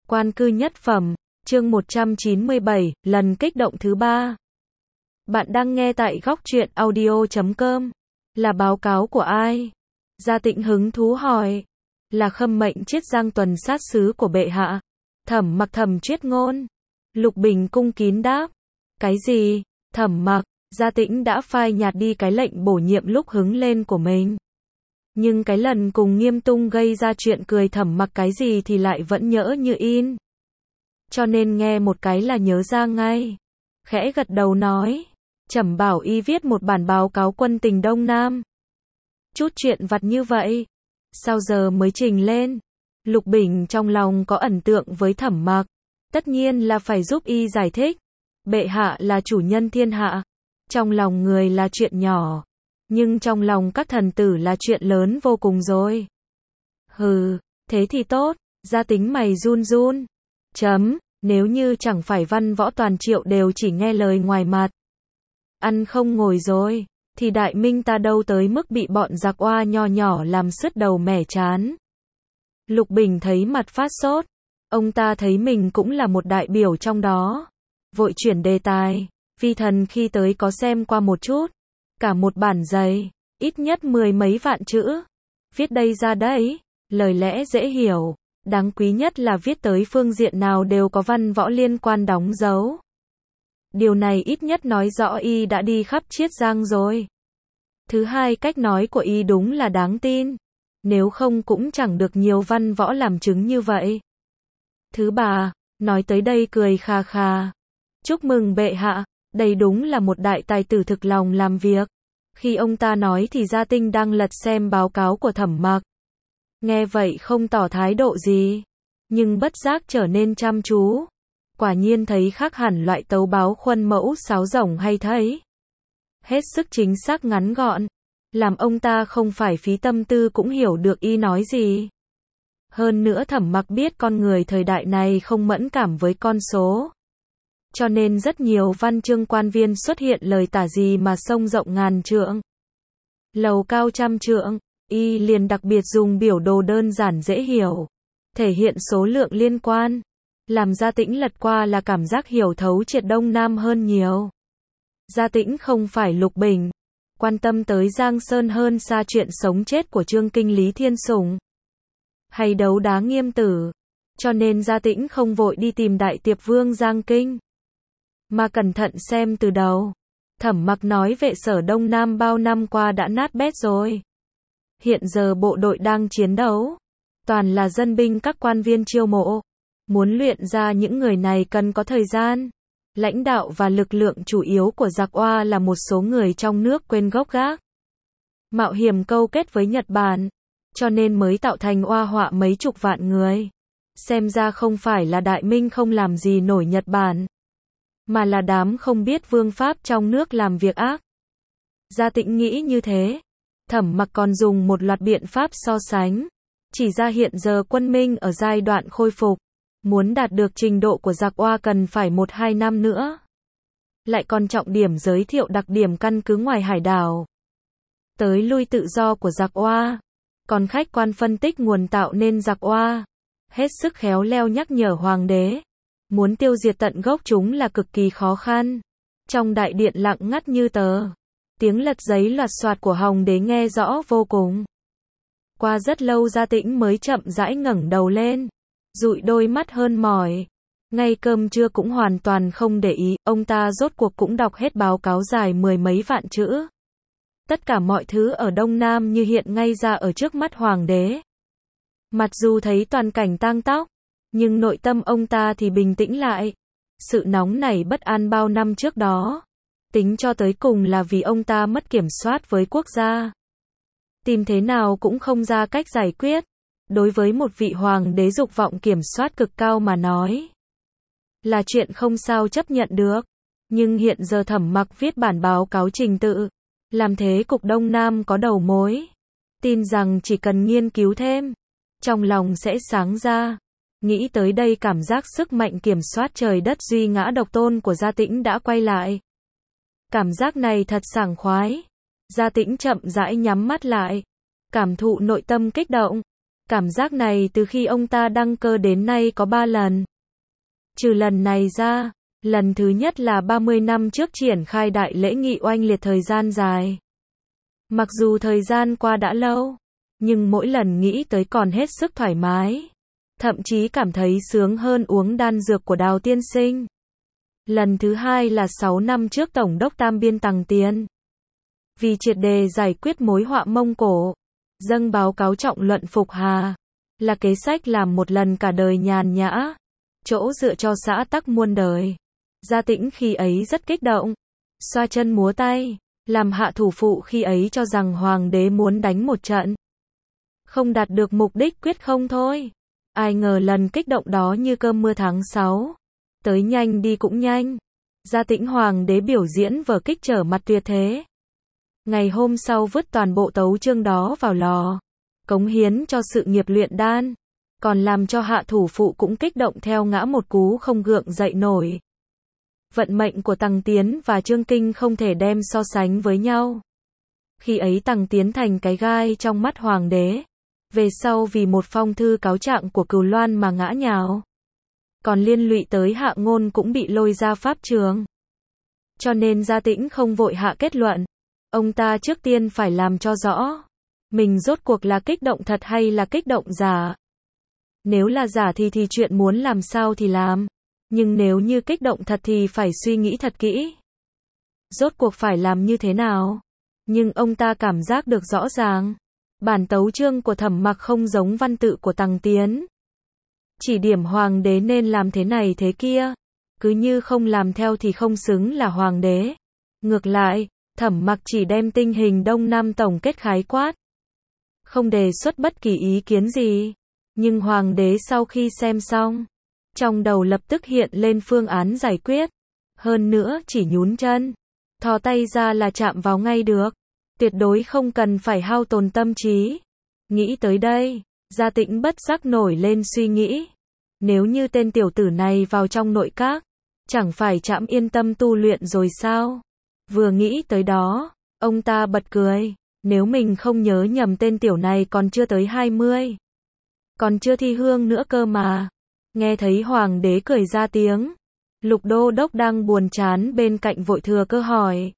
Quan cư nhất phẩm, chương 197, lần kích động thứ 3. Bạn đang nghe tại góc truyện audio.com. Là báo cáo của ai? Gia Tĩnh hứng thú hỏi. Là khâm mệnh chiết giang tuần sát sứ của bệ hạ. Thẩm Mặc thầm chuyết ngôn. Lục Bình cung kín đáp. Cái gì? Thẩm Mặc. Gia Tĩnh đã phai nhạt đi cái lệnh bổ nhiệm lúc hứng lên của mình. Nhưng cái lần cùng Nghiêm Tung gây ra chuyện cười Thẩm Mặc cái gì thì lại vẫn nhỡ như in. Cho nên nghe một cái là nhớ ra ngay. Khẽ gật đầu nói. Trẫm bảo y viết một bản báo cáo quân tình Đông Nam. Chút chuyện vặt như vậy. Sao giờ mới trình lên? Lục Bình trong lòng có ấn tượng với Thẩm Mặc. Tất nhiên là phải giúp y giải thích. Bệ hạ là chủ nhân thiên hạ. Trong lòng người là chuyện nhỏ. Nhưng trong lòng các thần tử là chuyện lớn vô cùng rồi. Hừ, thế thì tốt. Gia Tính mày run run. Nếu như chẳng phải văn võ toàn triệu đều chỉ nghe lời ngoài mặt. Ăn không ngồi rồi. Thì đại minh ta đâu tới mức bị bọn giặc oa nho nhỏ làm sứt đầu mẻ chán. Lục Bình thấy mặt phát sốt. Ông ta thấy mình cũng là một đại biểu trong đó. Vội chuyển đề tài. Vi thần khi tới có xem qua một chút. Cả một bản dày. Ít nhất 10 mấy vạn chữ. Viết đây ra đấy. Lời lẽ dễ hiểu. Đáng quý nhất là viết tới phương diện nào đều có văn võ liên quan đóng dấu. Điều này ít nhất nói rõ y đã đi khắp Chiết Giang rồi. Thứ hai, cách nói của y đúng là đáng tin. Nếu không cũng chẳng được nhiều văn võ làm chứng như vậy. Thứ ba, nói tới đây cười khà khà. Chúc mừng bệ hạ, đây đúng là một đại tài tử thực lòng làm việc. Khi ông ta nói thì Gia Tinh đang lật xem báo cáo của Thẩm Mặc. Nghe vậy không tỏ thái độ gì, nhưng bất giác trở nên chăm chú. Quả nhiên thấy khác hẳn loại tấu báo khuân mẫu sáo rồng hay thấy. Hết sức chính xác ngắn gọn, làm ông ta không phải phí tâm tư cũng hiểu được y nói gì. Hơn nữa Thẩm Mặc biết con người thời đại này không mẫn cảm với con số. Cho nên rất nhiều văn chương quan viên xuất hiện lời tả gì mà sông rộng ngàn trượng, lầu cao trăm trượng. Y liền đặc biệt dùng biểu đồ đơn giản dễ hiểu, thể hiện số lượng liên quan, làm Gia Tĩnh lật qua là cảm giác hiểu thấu triệt Đông Nam hơn nhiều. Gia Tĩnh không phải Lục Bình, quan tâm tới Giang Sơn hơn xa chuyện sống chết của Trương Kinh Lý Thiên Sủng, hay đấu đá Nghiêm Tử, cho nên Gia Tĩnh không vội đi tìm Đại Tiệp Vương Giang Kinh, mà cẩn thận xem từ đầu. Thẩm Mặc nói vệ sở Đông Nam bao năm qua đã nát bét rồi. Hiện giờ bộ đội đang chiến đấu, toàn là dân binh các quan viên chiêu mộ. Muốn luyện ra những người này cần có thời gian. Lãnh đạo và lực lượng chủ yếu của giặc oa là một số người trong nước quên gốc gác. Mạo hiểm câu kết với Nhật Bản, cho nên mới tạo thành oa họa mấy chục vạn người. Xem ra không phải là Đại Minh không làm gì nổi Nhật Bản, mà là đám không biết vương pháp trong nước làm việc ác. Gia Tĩnh nghĩ như thế. Thẩm Mặc còn dùng một loạt biện pháp so sánh, chỉ ra hiện giờ quân Minh ở giai đoạn khôi phục, muốn đạt được trình độ của giặc oa cần phải 1-2 năm nữa. Lại còn trọng điểm giới thiệu đặc điểm căn cứ ngoài hải đảo, tới lui tự do của giặc oa, còn khách quan phân tích nguồn tạo nên giặc oa, hết sức khéo léo nhắc nhở hoàng đế, muốn tiêu diệt tận gốc chúng là cực kỳ khó khăn. Trong đại điện lặng ngắt như tờ. Tiếng lật giấy loạt soạt của Hồng Đế nghe rõ vô cùng. Qua rất lâu Gia Tĩnh mới chậm rãi ngẩng đầu lên, dụi đôi mắt hơn mỏi. Ngay cơm trưa cũng hoàn toàn không để ý, ông ta rốt cuộc cũng đọc hết báo cáo dài 10 mấy vạn chữ. Tất cả mọi thứ ở Đông Nam như hiện ngay ra ở trước mắt Hoàng đế. Mặc dù thấy toàn cảnh tang tóc, nhưng nội tâm ông ta thì bình tĩnh lại. Sự nóng nảy bất an bao năm trước đó, tính cho tới cùng là vì ông ta mất kiểm soát với quốc gia. Tìm thế nào cũng không ra cách giải quyết. Đối với một vị hoàng đế dục vọng kiểm soát cực cao mà nói, là chuyện không sao chấp nhận được. Nhưng hiện giờ Thẩm Mặc viết bản báo cáo trình tự, làm thế cục Đông Nam có đầu mối. Tin rằng chỉ cần nghiên cứu thêm, trong lòng sẽ sáng ra. Nghĩ tới đây cảm giác sức mạnh kiểm soát trời đất duy ngã độc tôn của Gia Tĩnh đã quay lại. Cảm giác này thật sảng khoái. Gia Tĩnh chậm rãi nhắm mắt lại, cảm thụ nội tâm kích động. Cảm giác này từ khi ông ta đăng cơ đến nay có 3 lần. Trừ lần này ra, lần thứ nhất là 30 năm trước triển khai đại lễ nghị oanh liệt thời gian dài. Mặc dù thời gian qua đã lâu, nhưng mỗi lần nghĩ tới còn hết sức thoải mái. Thậm chí cảm thấy sướng hơn uống đan dược của Đào tiên sinh. Lần thứ hai là 6 năm trước Tổng đốc Tam Biên Tằng Tiến. Vì triệt đề giải quyết mối họa Mông Cổ, dâng báo cáo trọng luận Phục Hà, là kế sách làm một lần cả đời nhàn nhã, chỗ dựa cho xã tắc muôn đời. Gia Tĩnh khi ấy rất kích động, xoa chân múa tay, làm hạ thủ phụ khi ấy cho rằng hoàng đế muốn đánh một trận. Không đạt được mục đích quyết không thôi. Ai ngờ lần kích động đó như cơm mưa tháng 6. Tới nhanh đi cũng nhanh. Gia Tĩnh hoàng đế biểu diễn vở kích trở mặt tuyệt thế. Ngày hôm sau vứt toàn bộ tấu chương đó vào lò, cống hiến cho sự nghiệp luyện đan, còn làm cho hạ thủ phụ cũng kích động theo ngã một cú không gượng dậy nổi. Vận mệnh của Tằng Tiến và Trương Kinh không thể đem so sánh với nhau. Khi ấy Tằng Tiến thành cái gai trong mắt hoàng đế, về sau vì một phong thư cáo trạng của Cừu Loan mà ngã nhào. Còn liên lụy tới Hạ Ngôn cũng bị lôi ra pháp trường. Cho nên Gia Tĩnh không vội hạ kết luận. Ông ta trước tiên phải làm cho rõ, mình rốt cuộc là kích động thật hay là kích động giả. Nếu là giả thì chuyện muốn làm sao thì làm. Nhưng nếu như kích động thật thì phải suy nghĩ thật kỹ. Rốt cuộc phải làm như thế nào? Nhưng ông ta cảm giác được rõ ràng. Bản tấu chương của Thẩm Mặc không giống văn tự của Tằng Tiến. Chỉ điểm hoàng đế nên làm thế này thế kia. Cứ như không làm theo thì không xứng là hoàng đế. Ngược lại, Thẩm Mặc chỉ đem tình hình Đông Nam tổng kết khái quát. Không đề xuất bất kỳ ý kiến gì. Nhưng hoàng đế sau khi xem xong, trong đầu lập tức hiện lên phương án giải quyết. Hơn nữa chỉ nhún chân, thò tay ra là chạm vào ngay được. Tuyệt đối không cần phải hao tổn tâm trí. Nghĩ tới đây, Gia Tĩnh bất giác nổi lên suy nghĩ. Nếu như tên tiểu tử này vào trong nội các, chẳng phải trẫm yên tâm tu luyện rồi sao? Vừa nghĩ tới đó, ông ta bật cười. Nếu mình không nhớ nhầm tên tiểu này còn chưa tới 20. Còn chưa thi hương nữa cơ mà. Nghe thấy hoàng đế cười ra tiếng. Lục đô đốc đang buồn chán bên cạnh vội thừa cơ hỏi.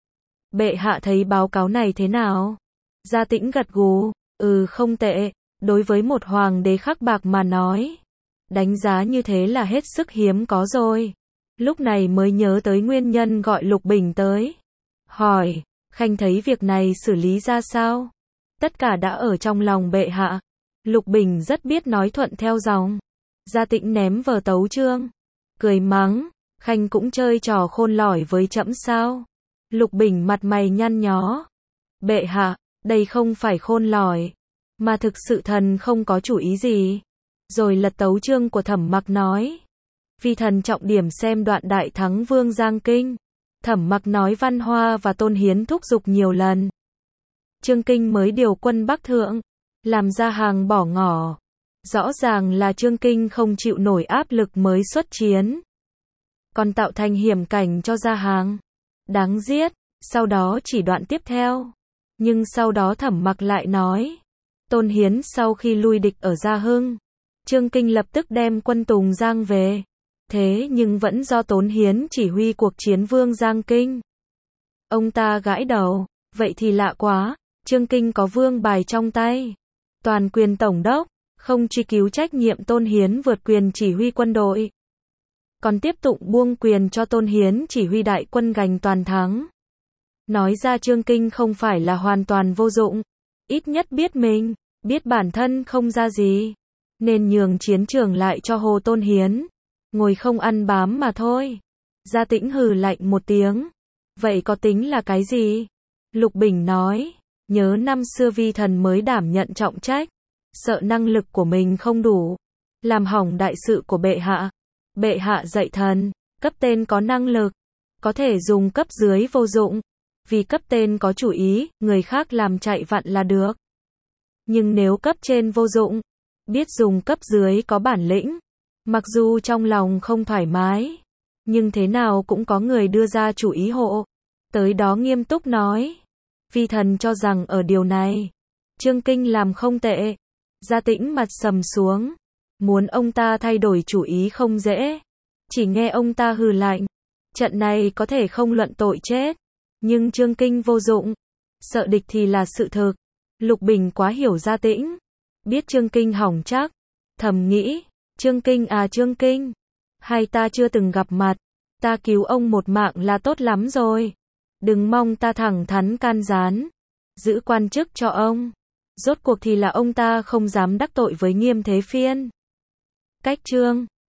Bệ hạ thấy báo cáo này thế nào? Gia Tĩnh gật gù. Không tệ. Đối với một hoàng đế khắc bạc mà nói, đánh giá như thế là hết sức hiếm có rồi. Lúc này mới nhớ tới nguyên nhân gọi Lục Bình tới. Hỏi, Khanh thấy việc này xử lý ra sao? Tất cả đã ở trong lòng bệ hạ. Lục Bình rất biết nói thuận theo dòng. Gia Tĩnh ném vở tấu chương, cười mắng, Khanh cũng chơi trò khôn lỏi với trẫm sao? Lục Bình mặt mày nhăn nhó. Bệ hạ, đây không phải khôn lỏi, mà thực sự thần không có chủ ý gì. Rồi lật tấu chương của Thẩm Mặc nói. Vì thần trọng điểm xem đoạn đại thắng Vương Giang Kinh. Thẩm Mặc nói Văn Hoa và Tôn Hiến thúc giục nhiều lần. Trương Kinh mới điều quân Bắc Thượng, làm ra hàng bỏ ngỏ. Rõ ràng là Trương Kinh không chịu nổi áp lực mới xuất chiến. Còn tạo thành hiểm cảnh cho Gia Hàng. Đáng giết. Sau đó chỉ đoạn tiếp theo. Nhưng sau đó Thẩm Mặc lại nói. Tôn Hiến sau khi lui địch ở Gia Hưng, Trương Kinh lập tức đem quân Tùng Giang về. Thế nhưng vẫn do Tôn Hiến chỉ huy cuộc chiến Vương Giang Kinh. Ông ta gãi đầu. Vậy thì lạ quá. Trương Kinh có vương bài trong tay. Toàn quyền tổng đốc. Không truy cứu trách nhiệm Tôn Hiến vượt quyền chỉ huy quân đội. Còn tiếp tục buông quyền cho Tôn Hiến chỉ huy đại quân giành toàn thắng. Nói ra Trương Kinh không phải là hoàn toàn vô dụng. Ít nhất biết mình, biết bản thân không ra gì. Nên nhường chiến trường lại cho Hồ Tôn Hiến. Ngồi không ăn bám mà thôi. Gia Tĩnh hừ lạnh một tiếng. Vậy có tính là cái gì? Lục Bình nói. Nhớ năm xưa vi thần mới đảm nhận trọng trách. Sợ năng lực của mình không đủ. Làm hỏng đại sự của bệ hạ. Bệ hạ dạy thần. Cấp tên có năng lực. Có thể dùng cấp dưới vô dụng. Vì cấp tên có chủ ý, người khác làm chạy vặn là được. Nhưng nếu cấp trên vô dụng, biết dùng cấp dưới có bản lĩnh, mặc dù trong lòng không thoải mái, nhưng thế nào cũng có người đưa ra chủ ý hộ. Tới đó nghiêm túc nói. Vi thần cho rằng ở điều này, Trương Kinh làm không tệ. Gia Tĩnh mặt sầm xuống. Muốn ông ta thay đổi chủ ý không dễ. Chỉ nghe ông ta hừ lạnh. Trận này có thể không luận tội chết. Nhưng Trương Kinh vô dụng. Sợ địch thì là sự thực. Lục Bình quá hiểu Gia Tĩnh. Biết Trương Kinh hỏng chắc. Thầm nghĩ. Trương Kinh à Trương Kinh. Hay ta chưa từng gặp mặt. Ta cứu ông một mạng là tốt lắm rồi. Đừng mong ta thẳng thắn can gián. Giữ quan chức cho ông. Rốt cuộc thì là ông ta không dám đắc tội với Nghiêm Thế Phiên. Cách Trương